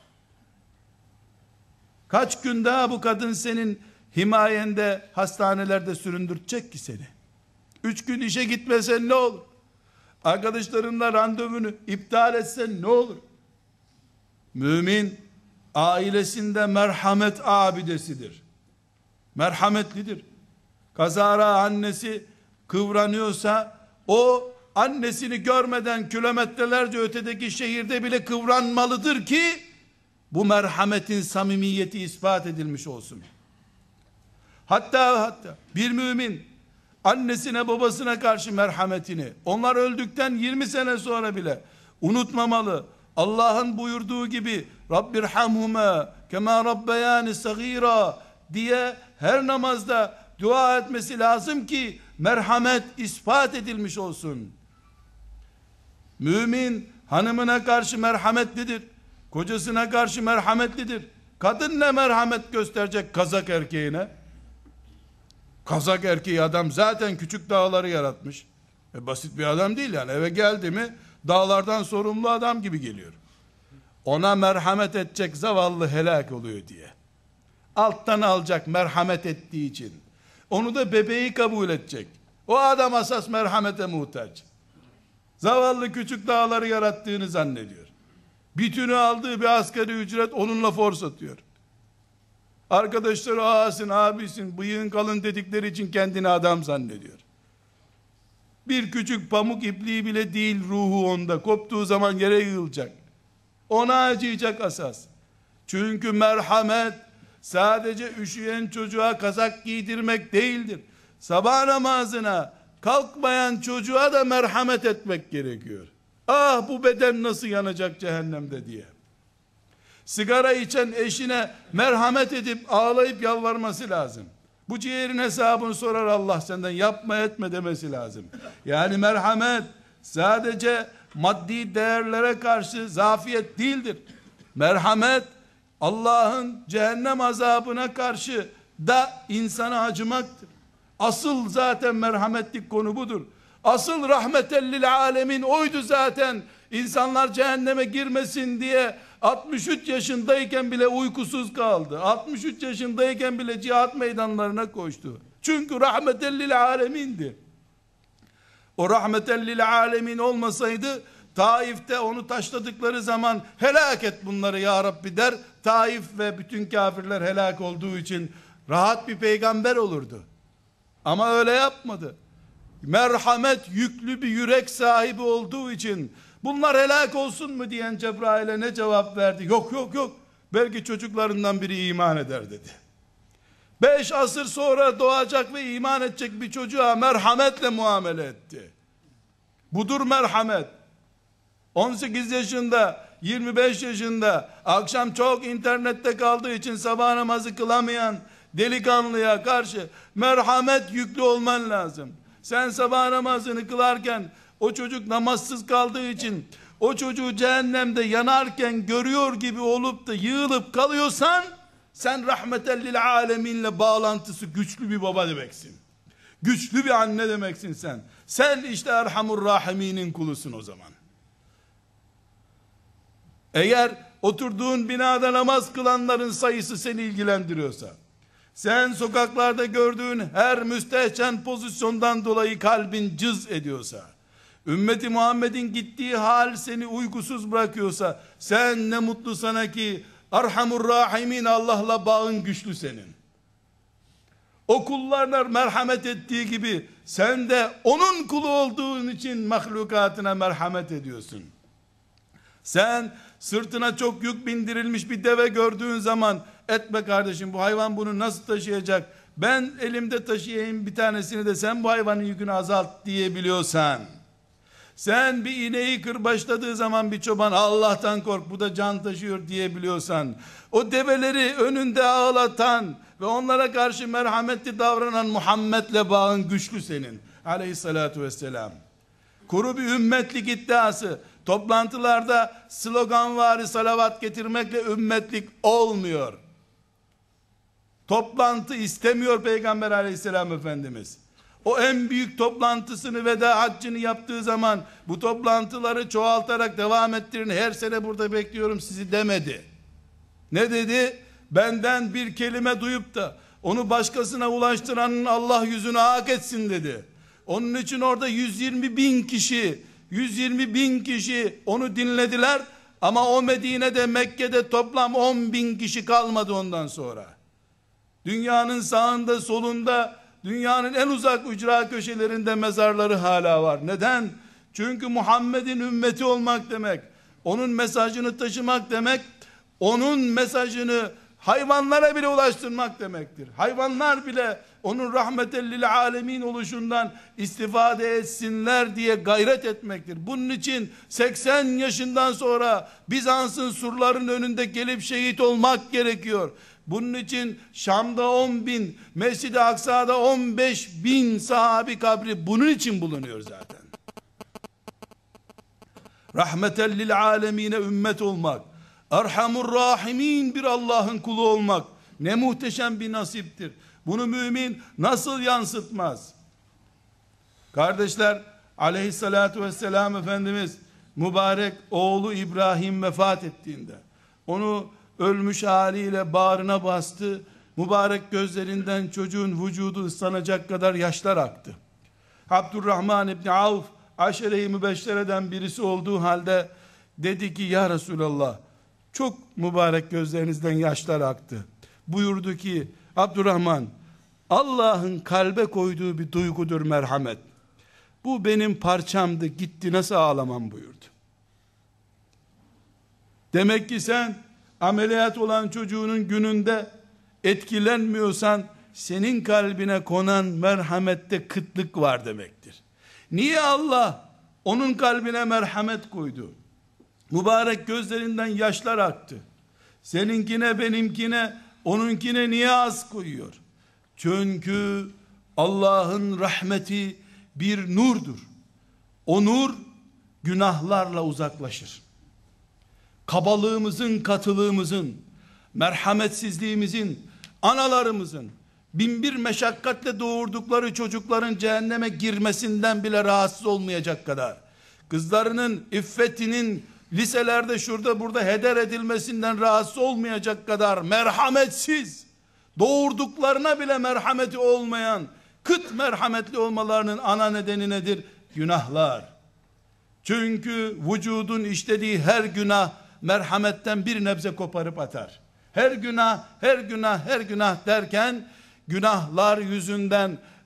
Kaç gün daha bu kadın senin himayende hastanelerde süründürecek ki seni? Üç gün işe gitmesen ne olur? Arkadaşlarınla randevunu iptal etsen ne olur? Mümin ailesinde merhamet abidesidir. Merhametlidir. Kazara annesi kıvranıyorsa o annesini görmeden kilometrelerce ötedeki şehirde bile kıvranmalıdır ki bu merhametin samimiyeti ispat edilmiş olsun. Hatta hatta bir mümin annesine babasına karşı merhametini onlar öldükten yirmi sene sonra bile unutmamalı. Allah'ın buyurduğu gibi Rabbirhamhuma kema rabbeyani sagira diye her namazda dua etmesi lazım ki merhamet ispat edilmiş olsun. Mümin hanımına karşı merhametlidir. Kocasına karşı merhametlidir. Kadın ne merhamet gösterecek Kazak erkeğine? Kazak erkeği adam zaten küçük dağları yaratmış. E basit bir adam değil yani. Eve geldi mi dağlardan sorumlu adam gibi geliyor. Ona merhamet edecek zavallı helak oluyor diye. Alttan alacak merhamet ettiği için. Onu da bebeği kabul edecek. O adam asas merhamete muhtaç. Zavallı küçük dağları yarattığını zannediyor. Bütünü aldığı bir asgari ücret onunla force atıyor. Arkadaşları ağasın, abisin, bıyığın kalın dedikleri için kendini adam zannediyor. Bir küçük pamuk ipliği bile değil ruhu onda. Koptuğu zaman yere yığılacak. Ona acıyacak asas. Çünkü merhamet sadece üşüyen çocuğa kazak giydirmek değildir. Sabah namazına kalkmayan çocuğa da merhamet etmek gerekiyor. Ah bu beden nasıl yanacak cehennemde diye. Sigara içen eşine merhamet edip ağlayıp yalvarması lazım. Bu ciğerin hesabını sorar Allah senden, yapma etme demesi lazım. Yani merhamet sadece maddi değerlere karşı zafiyet değildir. Merhamet Allah'ın cehennem azabına karşı da insana acımaktır. Asıl zaten merhametlik konu budur. Asıl rahmetellil alemin oydu zaten. İnsanlar cehenneme girmesin diye altmış üç yaşındayken bile uykusuz kaldı. altmış üç yaşındayken bile cihat meydanlarına koştu. Çünkü rahmetellil alemindi. O rahmetellil alemin olmasaydı Taif'te onu taşladıkları zaman helak et bunları ya Rabbi der. Taif ve bütün kafirler helak olduğu için rahat bir peygamber olurdu. Ama öyle yapmadı. merhamet yüklü bir yürek sahibi olduğu için bunlar helak olsun mu diyen Cebrail'e ne cevap verdi? Yok yok yok. Belki çocuklarından biri iman eder dedi. Beş asır sonra doğacak ve iman edecek bir çocuğa merhametle muamele etti. Budur merhamet. on sekiz yaşında, yirmi beş yaşında, akşam çok internette kaldığı için sabah namazı kılamayan delikanlıya karşı merhamet yüklü olman lazım. Sen sabah namazını kılarken o çocuk namazsız kaldığı için o çocuğu cehennemde yanarken görüyor gibi olup da yığılıp kalıyorsan, sen rahmeten lil aleminle bağlantısı güçlü bir baba demeksin. Güçlü bir anne demeksin sen. Sen işte Erhamur Rahiminin kulusun o zaman. Eğer oturduğun binada namaz kılanların sayısı seni ilgilendiriyorsa, sen sokaklarda gördüğün her müstehcen pozisyondan dolayı kalbin cız ediyorsa, ümmeti Muhammed'in gittiği hal seni uykusuz bırakıyorsa, sen ne mutlu sana ki Erhamur Rahimin Allah'la bağın güçlü senin. O kullarına merhamet ettiği gibi sen de onun kulu olduğun için mahlukatına merhamet ediyorsun. Sen sırtına çok yük bindirilmiş bir deve gördüğün zaman, etme kardeşim, bu hayvan bunu nasıl taşıyacak, ben elimde taşıyayım bir tanesini de sen bu hayvanın yükünü azalt diyebiliyorsan, sen bir ineği kırbaçladığı zaman bir çoban Allah'tan kork bu da can taşıyor diyebiliyorsan, o develeri önünde ağlatan ve onlara karşı merhametli davranan Muhammed'le bağın güçlü senin aleyhissalatu vesselam. Kuru bir ümmetlik iddiası, toplantılarda sloganvari salavat getirmekle ümmetlik olmuyor. Toplantı istemiyor Peygamber aleyhisselam Efendimiz. O en büyük toplantısını, veda haccını yaptığı zaman bu toplantıları çoğaltarak devam ettirin, her sene burada bekliyorum sizi demedi. Ne dedi? Benden bir kelime duyup da onu başkasına ulaştıranın Allah yüzünü hak etsin dedi. Onun için orada yüz yirmi bin kişi yüz yirmi bin kişi onu dinlediler ama o Medine'de, Mekke'de toplam on bin kişi kalmadı ondan sonra. Dünyanın sağında solunda, dünyanın en uzak ücra köşelerinde mezarları hala var. Neden? Çünkü Muhammed'in ümmeti olmak demek, onun mesajını taşımak demek, onun mesajını hayvanlara bile ulaştırmak demektir. Hayvanlar bile onun rahmeten lil alemin oluşundan istifade etsinler diye gayret etmektir. Bunun için seksen yaşından sonra Bizans'ın surların önünde gelip şehit olmak gerekiyor. Bunun için Şam'da on bin, Mescid-i Aksa'da on beş bin sahabi kabri bunun için bulunuyor zaten. Rahmeten lil alemine ümmet olmak, Erhamur Rahimin bir Allah'ın kulu olmak ne muhteşem bir nasiptir. Bunu mümin nasıl yansıtmaz? Kardeşler, aleyhissalatu vesselam Efendimiz mübarek oğlu İbrahim vefat ettiğinde onu ölmüş haliyle bağrına bastı. Mübarek gözlerinden çocuğun vücudu ıslanacak kadar yaşlar aktı. Abdurrahman İbni Avf aşere-i mübeşşereden birisi olduğu halde dedi ki, ya Resulallah, çok mübarek gözlerinizden yaşlar aktı. Buyurdu ki, Abdurrahman, Allah'ın kalbe koyduğu bir duygudur merhamet. Bu benim parçamdı, gitti, nasıl ağlamam buyurdu. Demek ki sen ameliyat olan çocuğunun gününde etkilenmiyorsan, senin kalbine konan merhamette kıtlık var demektir. Niye Allah onun kalbine merhamet koydu? Mübarek gözlerinden yaşlar aktı. Seninkine, benimkine, onunkine niye az koyuyor? Çünkü Allah'ın rahmeti bir nurdur. O nur günahlarla uzaklaşır. Kabalığımızın, katılığımızın, merhametsizliğimizin, analarımızın bin bir meşakkatle doğurdukları çocukların cehenneme girmesinden bile rahatsız olmayacak kadar, kızlarının iffetinin liselerde şurada burada heder edilmesinden rahatsız olmayacak kadar merhametsiz, doğurduklarına bile merhameti olmayan, kıt merhametli olmalarının ana nedeni nedir? Günahlar. Çünkü vücudun işlediği her günah merhametten bir nebze koparıp atar. Her günah, her günah, her günah derken günahlar yüzünden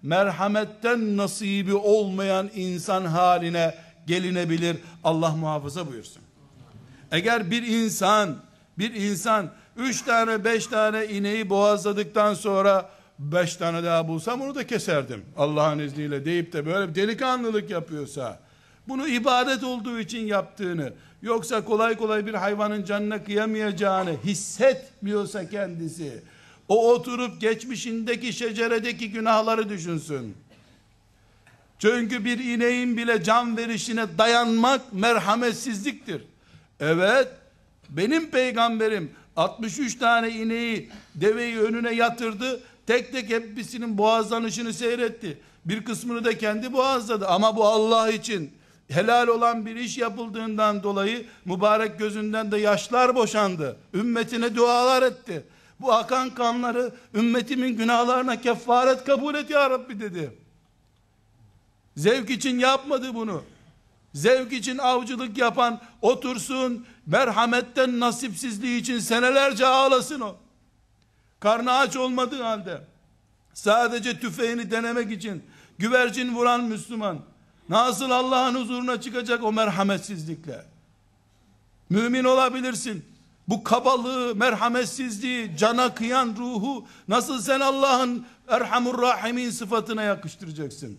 merhametten nasibi olmayan insan haline gelinebilir. Allah muhafaza buyursun. Eğer bir insan, bir insan üç tane beş tane ineği boğazladıktan sonra beş tane daha bulsam onu da keserdim Allah'ın izniyle deyip de böyle bir delikanlılık yapıyorsa, bunu ibadet olduğu için yaptığını, yoksa kolay kolay bir hayvanın canına kıyamayacağını hissetmiyorsa kendisi, o oturup geçmişindeki şeceredeki günahları düşünsün. Çünkü bir ineğin bile can verişine dayanmak merhametsizliktir. Evet, benim peygamberim altmış üç tane ineği, deveyi önüne yatırdı, tek tek hepsinin boğazlanışını seyretti. Bir kısmını da kendi boğazladı, ama bu Allah için helal olan bir iş yapıldığından dolayı mübarek gözünden de yaşlar boşandı. Ümmetine dualar etti. Bu akan kanları ümmetimin günahlarına kefaret kabul et ya Rabbi dedi. Zevk için yapmadı bunu. Zevk için avcılık yapan otursun, merhametten nasipsizliği için senelerce ağlasın o. Karnı aç olmadığı halde, sadece tüfeğini denemek için güvercin vuran Müslüman nasıl Allah'ın huzuruna çıkacak o merhametsizlikle? Mümin olabilirsin. Bu kabalığı, merhametsizliği, cana kıyan ruhu nasıl sen Allah'ın Erhamur Rahimin sıfatına yakıştıracaksın?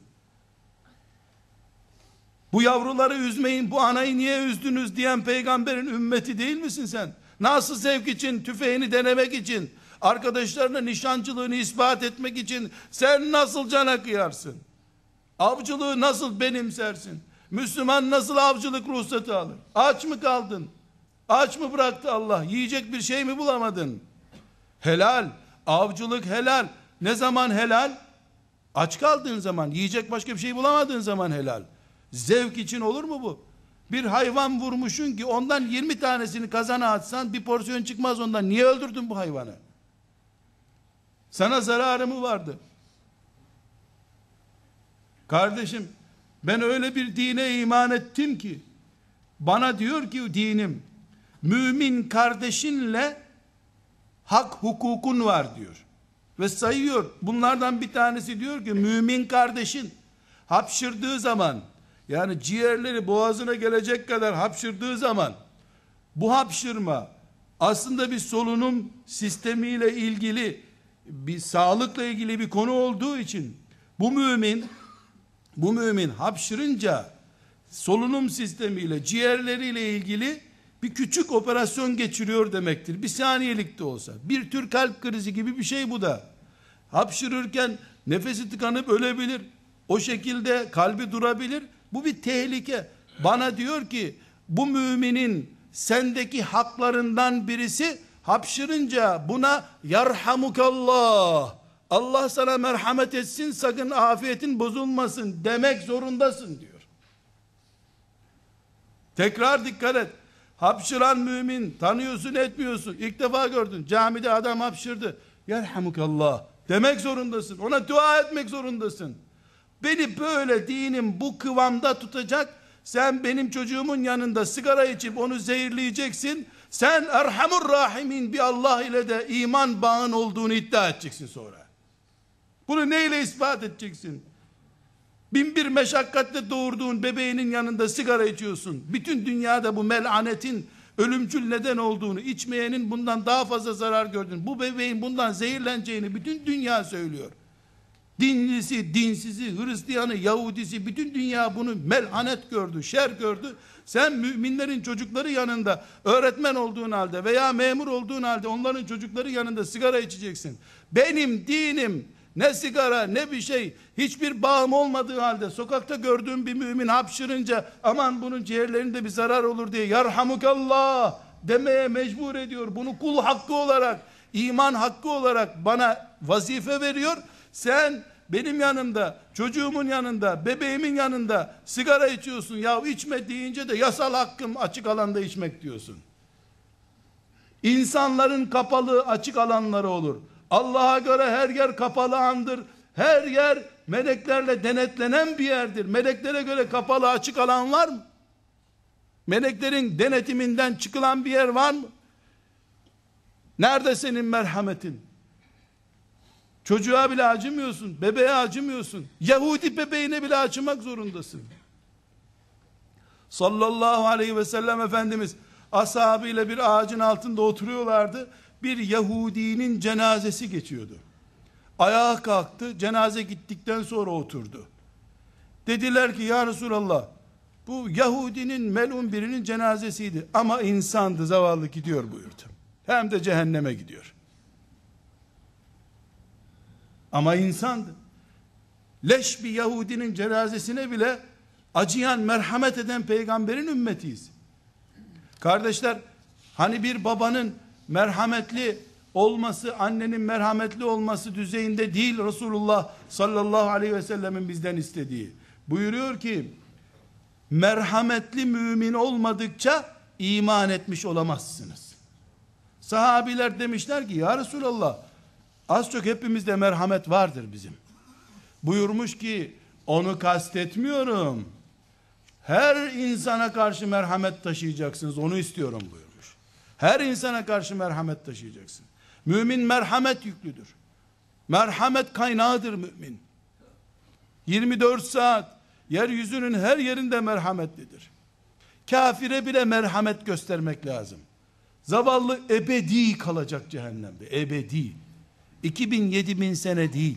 Bu yavruları üzmeyin, bu anayı niye üzdünüz diyen peygamberin ümmeti değil misin sen? Nasıl zevk için, tüfeğini denemek için, arkadaşlarına nişancılığını ispat etmek için sen nasıl cana kıyarsın? Avcılığı nasıl benimsersin? Müslüman nasıl avcılık ruhsatı alır? Aç mı kaldın? Aç mı bıraktı Allah? Yiyecek bir şey mi bulamadın? Helal. Avcılık helal. Ne zaman helal? Aç kaldığın zaman, yiyecek başka bir şey bulamadığın zaman helal. Zevk için olur mu bu? Bir hayvan vurmuşsun ki ondan yirmi tanesini kazana atsan bir porsiyon çıkmaz ondan. Niye öldürdün bu hayvanı? Sana zararı mı vardı? Kardeşim, ben öyle bir dine iman ettim ki, bana diyor ki dinim, mümin kardeşinle hak hukukun var diyor. Ve sayıyor. Bunlardan bir tanesi diyor ki, mümin kardeşin hapşırdığı zaman, yani ciğerleri boğazına gelecek kadar hapşırdığı zaman, bu hapşırma aslında bir solunum sistemiyle ilgili, bir sağlıkla ilgili bir konu olduğu için, bu mümin bu mümin hapşırınca solunum sistemiyle, ciğerleriyle ilgili bir küçük operasyon geçiriyor demektir. Bir saniyelik de olsa. Bir tür kalp krizi gibi bir şey bu da. Hapşırırken nefesi tıkanıp ölebilir. O şekilde kalbi durabilir. Bu bir tehlike. Bana diyor ki, bu müminin sendeki haklarından birisi, hapşırınca buna yarhamukallah, Allah sana merhamet etsin, sakın afiyetin bozulmasın demek zorundasın diyor. Tekrar dikkat et. Hapşıran mümin tanıyorsun etmiyorsun. İlk defa gördün. Camide adam hapşırdı. Yerhamukallah demek zorundasın. Ona dua etmek zorundasın. Beni böyle dinim bu kıvamda tutacak. Sen benim çocuğumun yanında sigara içip onu zehirleyeceksin. Sen Erhamur Rahimin bir Allah ile de iman bağın olduğunu iddia edeceksin sonra. Bunu neyle ispat edeceksin? Bin bir meşakkatle doğurduğun bebeğinin yanında sigara içiyorsun. Bütün dünyada bu melanetin ölümcül neden olduğunu, içmeyenin bundan daha fazla zarar gördüğünü, bu bebeğin bundan zehirleneceğini bütün dünya söylüyor. Dinlisi, dinsizi, Hristiyanı, Yahudisi, bütün dünya bunu melanet gördü, şer gördü. Sen müminlerin çocukları yanında öğretmen olduğun halde veya memur olduğun halde onların çocukları yanında sigara içeceksin. Benim dinim ne sigara ne bir şey, hiçbir bağım olmadığı halde sokakta gördüğüm bir mümin hapşırınca aman bunun ciğerlerinde bir zarar olur diye yarhamukallah demeye mecbur ediyor. Bunu kul hakkı olarak, iman hakkı olarak bana vazife veriyor. Sen benim yanımda, çocuğumun yanında, bebeğimin yanında sigara içiyorsun. Ya içme deyince de yasal hakkım açık alanda içmek diyorsun. İnsanların kapalı açık alanları olur. Allah'a göre her yer kapalı andır. Her yer meleklerle denetlenen bir yerdir. Meleklere göre kapalı açık alan var mı? Meleklerin denetiminden çıkılan bir yer var mı? Nerede senin merhametin? Çocuğa bile acımıyorsun, bebeğe acımıyorsun. Yahudi bebeğine bile acımak zorundasın. Sallallahu aleyhi ve sellem Efendimiz ashabıyla bir ağacın altında oturuyorlardı. Bir Yahudinin cenazesi geçiyordu. Ayağa kalktı, cenaze gittikten sonra oturdu. Dediler ki ya Resulallah, bu Yahudinin melun birinin cenazesiydi ama insandı, zavallı, gidiyor buyurdu. Hem de cehenneme gidiyor. Ama insandı. Leş bir Yahudinin cenazesine bile acıyan, merhamet eden peygamberin ümmetiyiz. Kardeşler, hani bir babanın merhametli olması, annenin merhametli olması düzeyinde değil Resulullah sallallahu aleyhi ve sellemin bizden istediği. Buyuruyor ki, merhametli mümin olmadıkça iman etmiş olamazsınız. Sahabiler demişler ki ya Resulallah, az çok hepimizde merhamet vardır bizim. Buyurmuş ki, onu kastetmiyorum. Her insana karşı merhamet taşıyacaksınız, onu istiyorum buyurmuş. Her insana karşı merhamet taşıyacaksın. Mümin merhamet yüklüdür. Merhamet kaynağıdır mümin. yirmi dört saat yeryüzünün her yerinde merhametlidir. Kafire bile merhamet göstermek lazım. Zavallı ebedi kalacak cehennemde. Ebedi. iki bin yedi bin sene değil.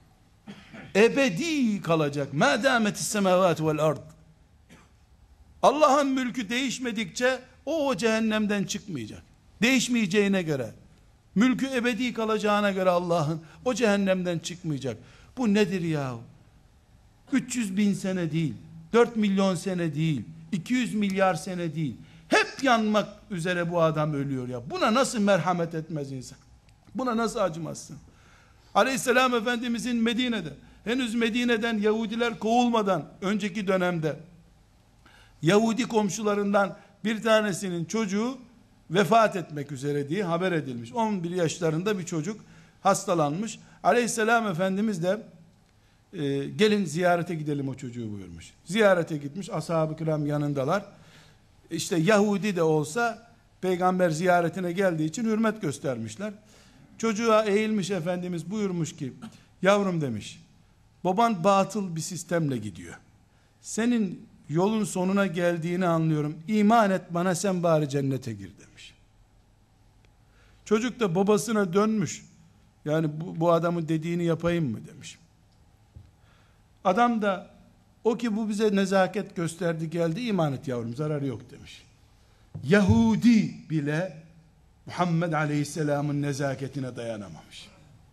Ebedi kalacak. Ma dametis semavat vel ard. Allah'ın mülkü değişmedikçe o, o cehennemden çıkmayacak. Değişmeyeceğine göre, mülkü ebedi kalacağına göre Allah'ın, o cehennemden çıkmayacak. Bu nedir ya? üç yüz bin sene değil, dört milyon sene değil, iki yüz milyar sene değil. Hep yanmak üzere bu adam ölüyor ya. Buna nasıl merhamet etmez insan? Buna nasıl acımazsın? Aleyhisselam Efendimizin Medine'de, henüz Medine'den Yahudiler kovulmadan önceki dönemde, Yahudi komşularından bir tanesinin çocuğu vefat etmek üzere diye haber edilmiş. on bir yaşlarında bir çocuk hastalanmış. Aleyhisselam Efendimiz de e, gelin ziyarete gidelim o çocuğu buyurmuş. Ziyarete gitmiş, ashab-ı kiram yanındalar. İşte Yahudi de olsa peygamber ziyaretine geldiği için hürmet göstermişler. Çocuğa eğilmiş Efendimiz, buyurmuş ki yavrum demiş, baban batıl bir sistemle gidiyor. Senin yolun sonuna geldiğini anlıyorum. İman et bana, sen bari cennete gir demiş. Çocuk da babasına dönmüş. Yani bu, bu adamın dediğini yapayım mı demiş. Adam da o ki bu bize nezaket gösterdi geldi, iman et yavrum, zararı yok demiş. Yahudi bile Muhammed Aleyhisselam'ın nezaketine dayanamamış.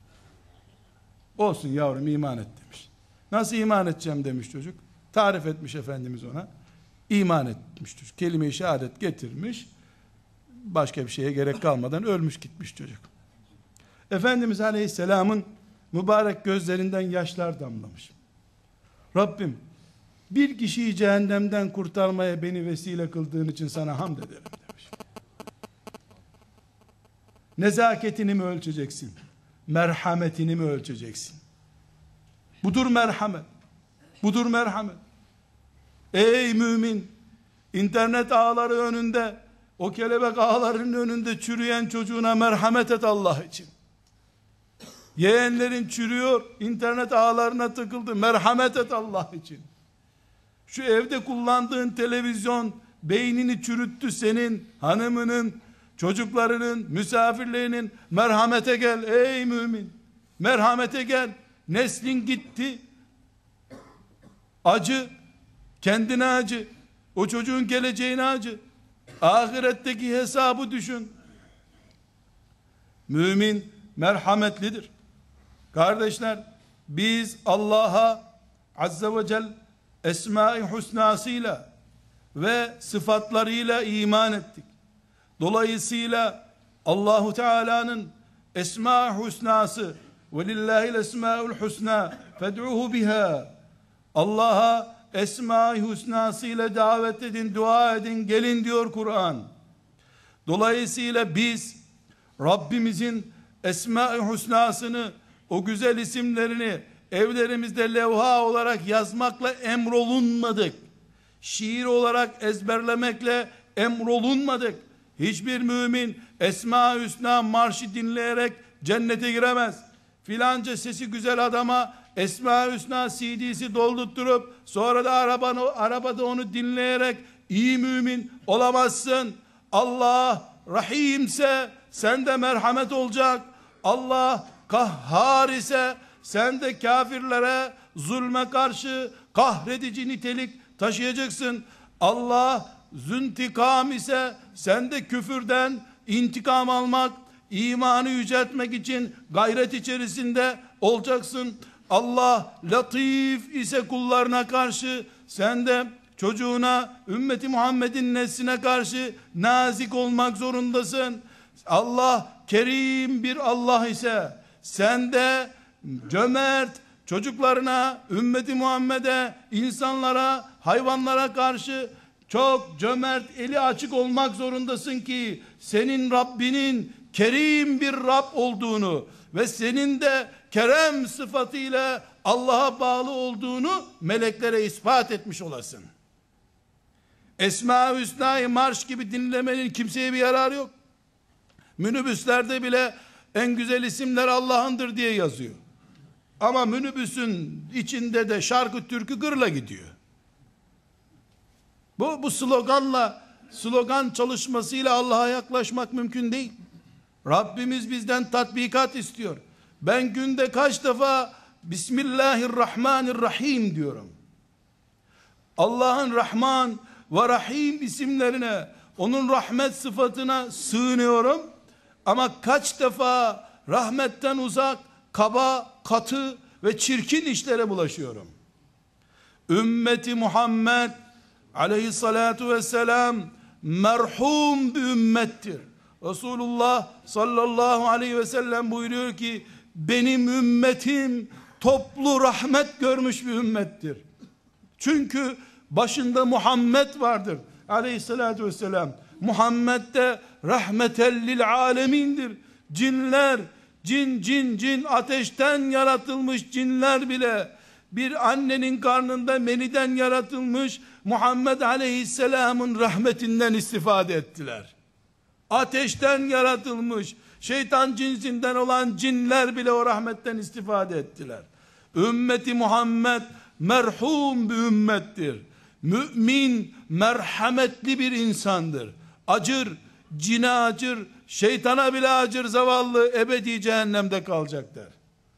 Olsun yavrum, iman et demiş. Nasıl iman edeceğim demiş çocuk. Tarif etmiş Efendimiz ona. İman etmiş çocuk. Kelime-i şehadet getirmiş. Başka bir şeye gerek kalmadan ölmüş gitmiş çocuk. Efendimiz Aleyhisselam'ın mübarek gözlerinden yaşlar damlamış. Rabbim, bir kişiyi cehennemden kurtarmaya beni vesile kıldığın için sana hamd ederim demiş. Nezaketini mi ölçeceksin? Merhametini mi ölçeceksin? Budur merhamet. Budur merhamet. Ey mümin, internet ağları önünde, o kelebek ağlarının önünde çürüyen çocuğuna merhamet et Allah için. Yeğenlerin çürüyor, internet ağlarına tıkıldı, merhamet et Allah için. Şu evde kullandığın televizyon beynini çürüttü senin, hanımının, çocuklarının, misafirlerinin, merhamete gel ey mümin. Merhamete gel. Neslin gitti. Acı, kendine acı, o çocuğun geleceğine acı, ahiretteki hesabı düşün. Mümin merhametlidir. Kardeşler, biz Allah'a Azze ve Celle Esma-i Hüsnasıyla ve sıfatlarıyla iman ettik. Dolayısıyla Allahu Teala'nın Esma-i Hüsnası ve lillahil esma'ul husna fed'uhu biha, Allah'a Esma-i Hüsnasıyla davet edin, dua edin, gelin diyor Kur'an. Dolayısıyla biz Rabbimizin Esma-i Hüsnasını, o güzel isimlerini evlerimizde levha olarak yazmakla emrolunmadık. Şiir olarak ezberlemekle emrolunmadık. Hiçbir mümin Esma-i Hüsna marşı dinleyerek cennete giremez. filanca sesi güzel adama Esma-i Hüsna C D'si doldurtturup sonra da arabanı, arabada onu dinleyerek iyi mümin olamazsın. Allah Rahimse sende merhamet olacak. Allah Kahhar ise sende kafirlere, zulme karşı kahredici nitelik taşıyacaksın. Allah Züntikam ise sende küfürden intikam almak, imanı yüceltmek için gayret içerisinde olacaksın. Allah Latif ise kullarına karşı sende çocuğuna, ümmeti Muhammed'in nesline karşı nazik olmak zorundasın. Allah Kerim bir Allah ise sende cömert, çocuklarına, ümmeti Muhammed'e, insanlara, hayvanlara karşı çok cömert, eli açık olmak zorundasın ki senin Rabbinin Kerim bir Rab olduğunu ve senin de Kerem sıfatıyla Allah'a bağlı olduğunu meleklere ispat etmiş olasın. Esma-i Hüsna'yı marş gibi dinlemenin kimseye bir yararı yok. Minibüslerde bile en güzel isimler Allah'ındır diye yazıyor. Ama minibüsün içinde de şarkı türkü gırla gidiyor. Bu, bu sloganla, slogan çalışmasıyla Allah'a yaklaşmak mümkün değil. Rabbimiz bizden tatbikat istiyor. Ben günde kaç defa Bismillahirrahmanirrahim diyorum. Allah'ın Rahman ve Rahim isimlerine, onun rahmet sıfatına sığınıyorum. Ama kaç defa rahmetten uzak, kaba, katı ve çirkin işlere bulaşıyorum. Ümmeti Muhammed aleyhissalatu vesselam merhum bir ümmettir. Resulullah sallallahu aleyhi ve sellem buyuruyor ki benim ümmetim toplu rahmet görmüş bir ümmettir. Çünkü başında Muhammed vardır aleyhissalatu vesselam. Muhammed de rahmetellil alemindir. Cinler, cin cin cin ateşten yaratılmış cinler bile bir annenin karnında meniden yaratılmış Muhammed aleyhisselamın rahmetinden istifade ettiler. Ateşten yaratılmış şeytan cinsinden olan cinler bile o rahmetten istifade ettiler. Ümmeti Muhammed merhum bir ümmettir. Mümin merhametli bir insandır. Acır, cine acır, şeytana bile acır, zavallı ebedi cehennemde kalacaklar.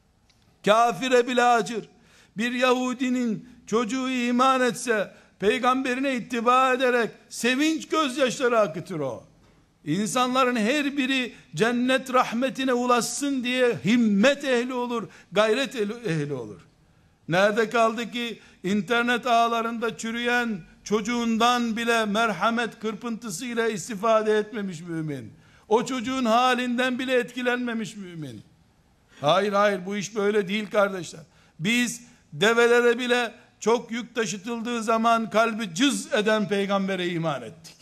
Kafire bile acır. Bir Yahudinin çocuğu iman etse peygamberine ittiba ederek sevinç gözyaşları akıtır o. İnsanların her biri cennet rahmetine ulaşsın diye himmet ehli olur, gayret ehli olur. Nerede kaldı ki internet ağlarında çürüyen çocuğundan bile merhamet kırpıntısıyla istifade etmemiş mümin. O çocuğun halinden bile etkilenmemiş mümin. Hayır hayır, bu iş böyle değil kardeşler. Biz develere bile çok yük taşıtıldığı zaman kalbi cız eden peygambere iman ettik.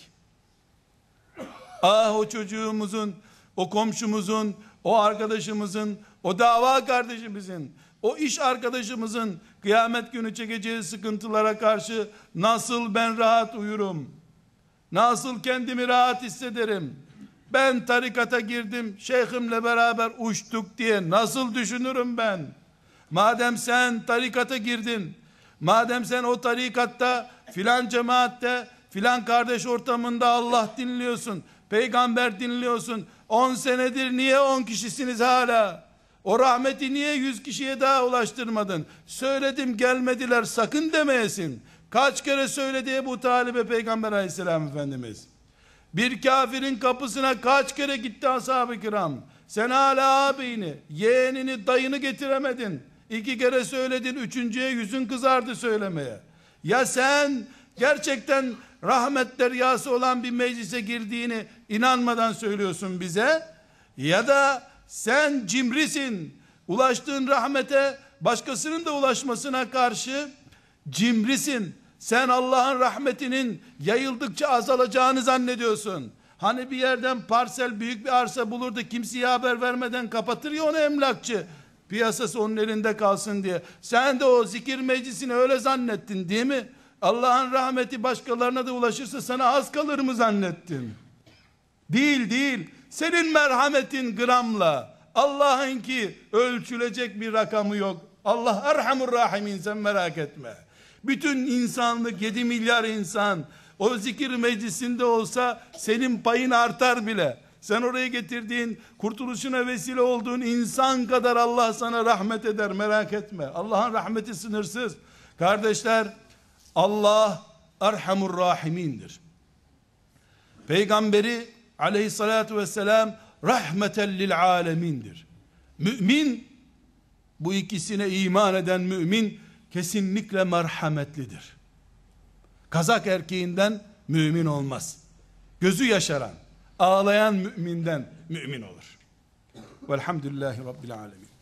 Ah o çocuğumuzun, o komşumuzun, o arkadaşımızın, o dava kardeşimizin, o iş arkadaşımızın kıyamet günü çekeceği sıkıntılara karşı nasıl ben rahat uyurum? Nasıl kendimi rahat hissederim? Ben tarikata girdim, şeyhimle beraber uçtuk diye nasıl düşünürüm ben? Madem sen tarikata girdin, madem sen o tarikatta filan cemaatte filan kardeş ortamında Allah dinliyorsun, peygamber dinliyorsun, on senedir niye on kişisiniz hala? O rahmeti niye yüz kişiye daha ulaştırmadın? Söyledim gelmediler sakın demeyesin. Kaç kere söyledi Ebu Talib'e Peygamber aleyhisselam Efendimiz. Bir kafirin kapısına kaç kere gitti ashab-ı kiram. Sen hala ağabeyini, yeğenini, dayını getiremedin. İki kere söyledin, üçüncüye yüzün kızardı söylemeye. Ya sen gerçekten rahmet deryası olan bir meclise girdiğini inanmadan söylüyorsun bize, ya da sen cimrisin. Ulaştığın rahmete başkasının da ulaşmasına karşı cimrisin. Sen Allah'ın rahmetinin yayıldıkça azalacağını zannediyorsun. Hani bir yerden parsel, büyük bir arsa bulur da kimseye haber vermeden kapatır ya onu emlakçı. Piyasası onun elinde kalsın diye. Sen de o zikir meclisini öyle zannettin değil mi? Allah'ın rahmeti başkalarına da ulaşırsa sana az kalır mı zannettin? Değil değil. Senin merhametin gramla, Allah'ınki ölçülecek bir rakamı yok. Allah Erhamur Rahimin, sen merak etme. Bütün insanlık, yedi milyar insan o zikir meclisinde olsa senin payın artar bile. Sen oraya getirdiğin, kurtuluşuna vesile olduğun insan kadar Allah sana rahmet eder, merak etme. Allah'ın rahmeti sınırsız. Kardeşler, Allah Erhamur Rahimindir. Peygamberi aleyhissalatu vesselam rahmeten lil alemindir. Mümin, bu ikisine iman eden mümin kesinlikle merhametlidir. Kazak erkeğinden mümin olmaz. Gözü yaşaran, ağlayan müminden mümin olur. Velhamdülillahi Rabbil alemin.